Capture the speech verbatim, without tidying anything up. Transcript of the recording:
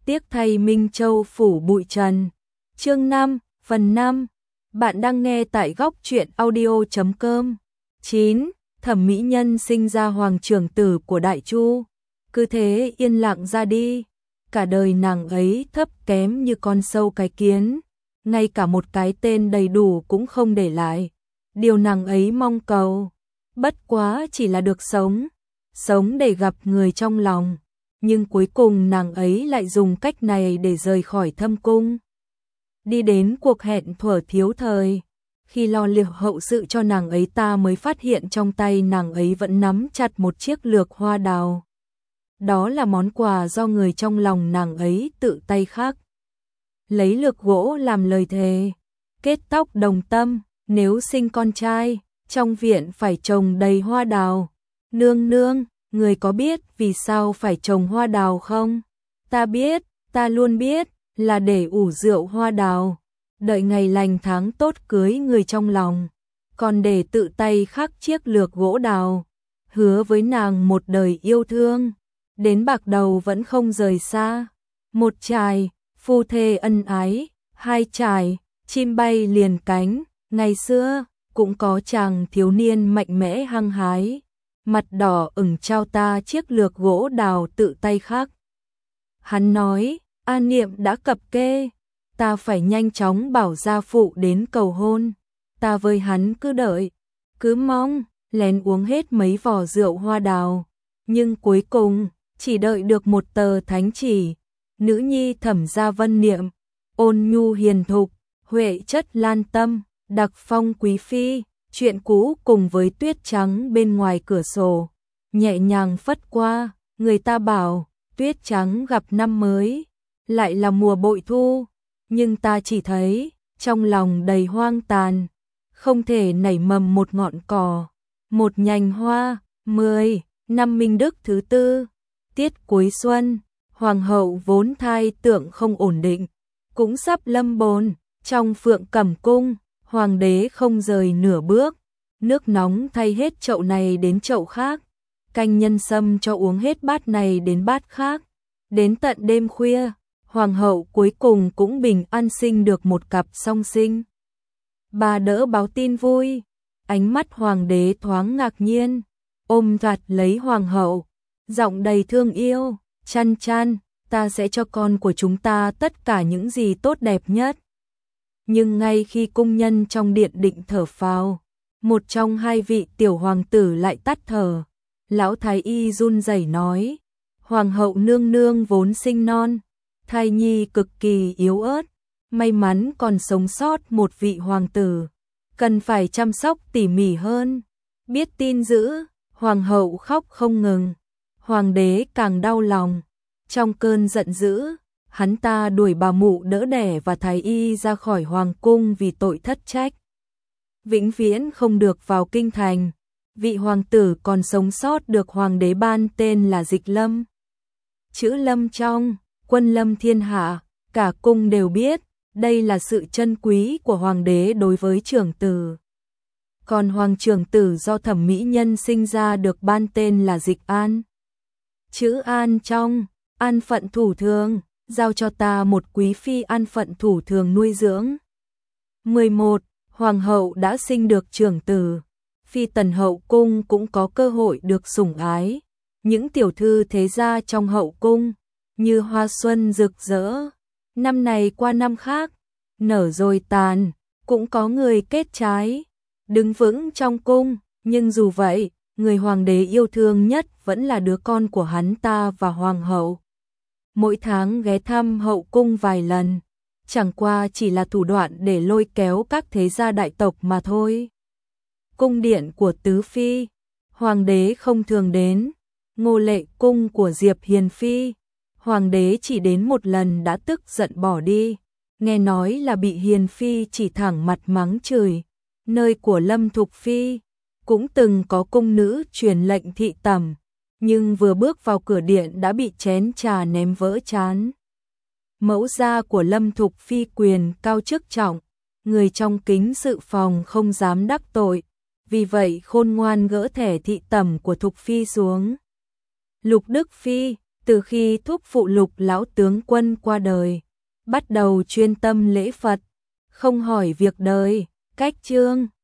tiếc thay Minh Châu phủ bụi trần. Chương năm, phần năm. Bạn đang nghe tại góc truyện audio chấm com. chín. Thẩm mỹ nhân sinh ra hoàng trưởng tử của Đại Chu, cứ thế yên lặng ra đi. Cả đời nàng ấy thấp kém như con sâu cái kiến, ngay cả một cái tên đầy đủ cũng không để lại. Điều nàng ấy mong cầu, bất quá chỉ là được sống, sống để gặp người trong lòng. Nhưng cuối cùng nàng ấy lại dùng cách này để rời khỏi thâm cung. Đi đến cuộc hẹn thuở thiếu thời, khi lo liệu hậu sự cho nàng ấy ta mới phát hiện trong tay nàng ấy vẫn nắm chặt một chiếc lược hoa đào. Đó là món quà do người trong lòng nàng ấy tự tay khắc. Lấy lược gỗ làm lời thề, kết tóc đồng tâm, nếu sinh con trai, trong viện phải trồng đầy hoa đào. Nương nương, người có biết vì sao phải trồng hoa đào không? Ta biết, ta luôn biết, là để ủ rượu hoa đào, đợi ngày lành tháng tốt cưới người trong lòng, còn để tự tay khắc chiếc lược gỗ đào, hứa với nàng một đời yêu thương, đến bạc đầu vẫn không rời xa. Một chài, phu thê ân ái, hai chài, chim bay liền cánh. Ngày xưa, cũng có chàng thiếu niên mạnh mẽ hăng hái, mặt đỏ ửng trao ta chiếc lược gỗ đào tự tay khắc. Hắn nói, an niệm đã cập kê, ta phải nhanh chóng bảo gia phụ đến cầu hôn. Ta với hắn cứ đợi, cứ mong, lén uống hết mấy vò rượu hoa đào. Nhưng cuối cùng, chỉ đợi được một tờ thánh chỉ. Nữ nhi Thẩm gia vân niệm, ôn nhu hiền thục, huệ chất lan tâm, đặc phong quý phi. Chuyện cũ cùng với tuyết trắng bên ngoài cửa sổ, nhẹ nhàng phất qua. Người ta bảo, tuyết trắng gặp năm mới, lại là mùa bội thu. Nhưng ta chỉ thấy, trong lòng đầy hoang tàn, không thể nảy mầm một ngọn cỏ, một nhành hoa. Mười. Năm Minh Đức thứ tư, tiết cuối xuân, hoàng hậu vốn thai tượng không ổn định, cũng sắp lâm bồn. Trong Phượng Cẩm cung, hoàng đế không rời nửa bước, nước nóng thay hết chậu này đến chậu khác, canh nhân sâm cho uống hết bát này đến bát khác. Đến tận đêm khuya, hoàng hậu cuối cùng cũng bình an sinh được một cặp song sinh. Bà đỡ báo tin vui, ánh mắt hoàng đế thoáng ngạc nhiên, ôm chặt lấy hoàng hậu, giọng đầy thương yêu, chăn chăn, ta sẽ cho con của chúng ta tất cả những gì tốt đẹp nhất. Nhưng ngay khi cung nhân trong điện định thở phào, một trong hai vị tiểu hoàng tử lại tắt thở. Lão thái y run rẩy nói, hoàng hậu nương nương vốn sinh non, thai nhi cực kỳ yếu ớt, may mắn còn sống sót một vị hoàng tử, cần phải chăm sóc tỉ mỉ hơn. Biết tin dữ, hoàng hậu khóc không ngừng, hoàng đế càng đau lòng. Trong cơn giận dữ, hắn ta đuổi bà mụ đỡ đẻ và thái y ra khỏi hoàng cung vì tội thất trách, vĩnh viễn không được vào kinh thành. Vị hoàng tử còn sống sót được hoàng đế ban tên là Dịch Lâm. Chữ Lâm trong, quân lâm thiên hạ, cả cung đều biết, đây là sự trân quý của hoàng đế đối với trưởng tử. Còn hoàng trưởng tử do thẩm mỹ nhân sinh ra được ban tên là Dịch An. Chữ An trong, an phận thủ thường, giao cho ta một quý phi an phận thủ thường nuôi dưỡng. mười một. Hoàng hậu đã sinh được trưởng tử, phi tần hậu cung cũng có cơ hội được sủng ái. Những tiểu thư thế gia trong hậu cung, như hoa xuân rực rỡ, năm này qua năm khác, nở rồi tàn, cũng có người kết trái, đứng vững trong cung. Nhưng dù vậy, người hoàng đế yêu thương nhất vẫn là đứa con của hắn ta và hoàng hậu. Mỗi tháng ghé thăm hậu cung vài lần, chẳng qua chỉ là thủ đoạn để lôi kéo các thế gia đại tộc mà thôi. Cung điện của tứ phi, hoàng đế không thường đến. Ngô Lệ cung của Diệp Hiền phi, hoàng đế chỉ đến một lần đã tức giận bỏ đi, nghe nói là bị Hiền phi chỉ thẳng mặt mắng chửi. Nơi của Lâm Thục phi cũng từng có cung nữ truyền lệnh thị tẩm, nhưng vừa bước vào cửa điện đã bị chén trà ném vỡ trán. Mẫu gia của Lâm Thục phi quyền cao chức trọng, người trong kính sự phòng không dám đắc tội, vì vậy khôn ngoan gỡ thẻ thị tẩm của Thục phi xuống. Lục Đức phi, Từ khi thúc phụ Lục lão tướng quân qua đời, bắt đầu chuyên tâm lễ Phật, không hỏi việc đời, cách chương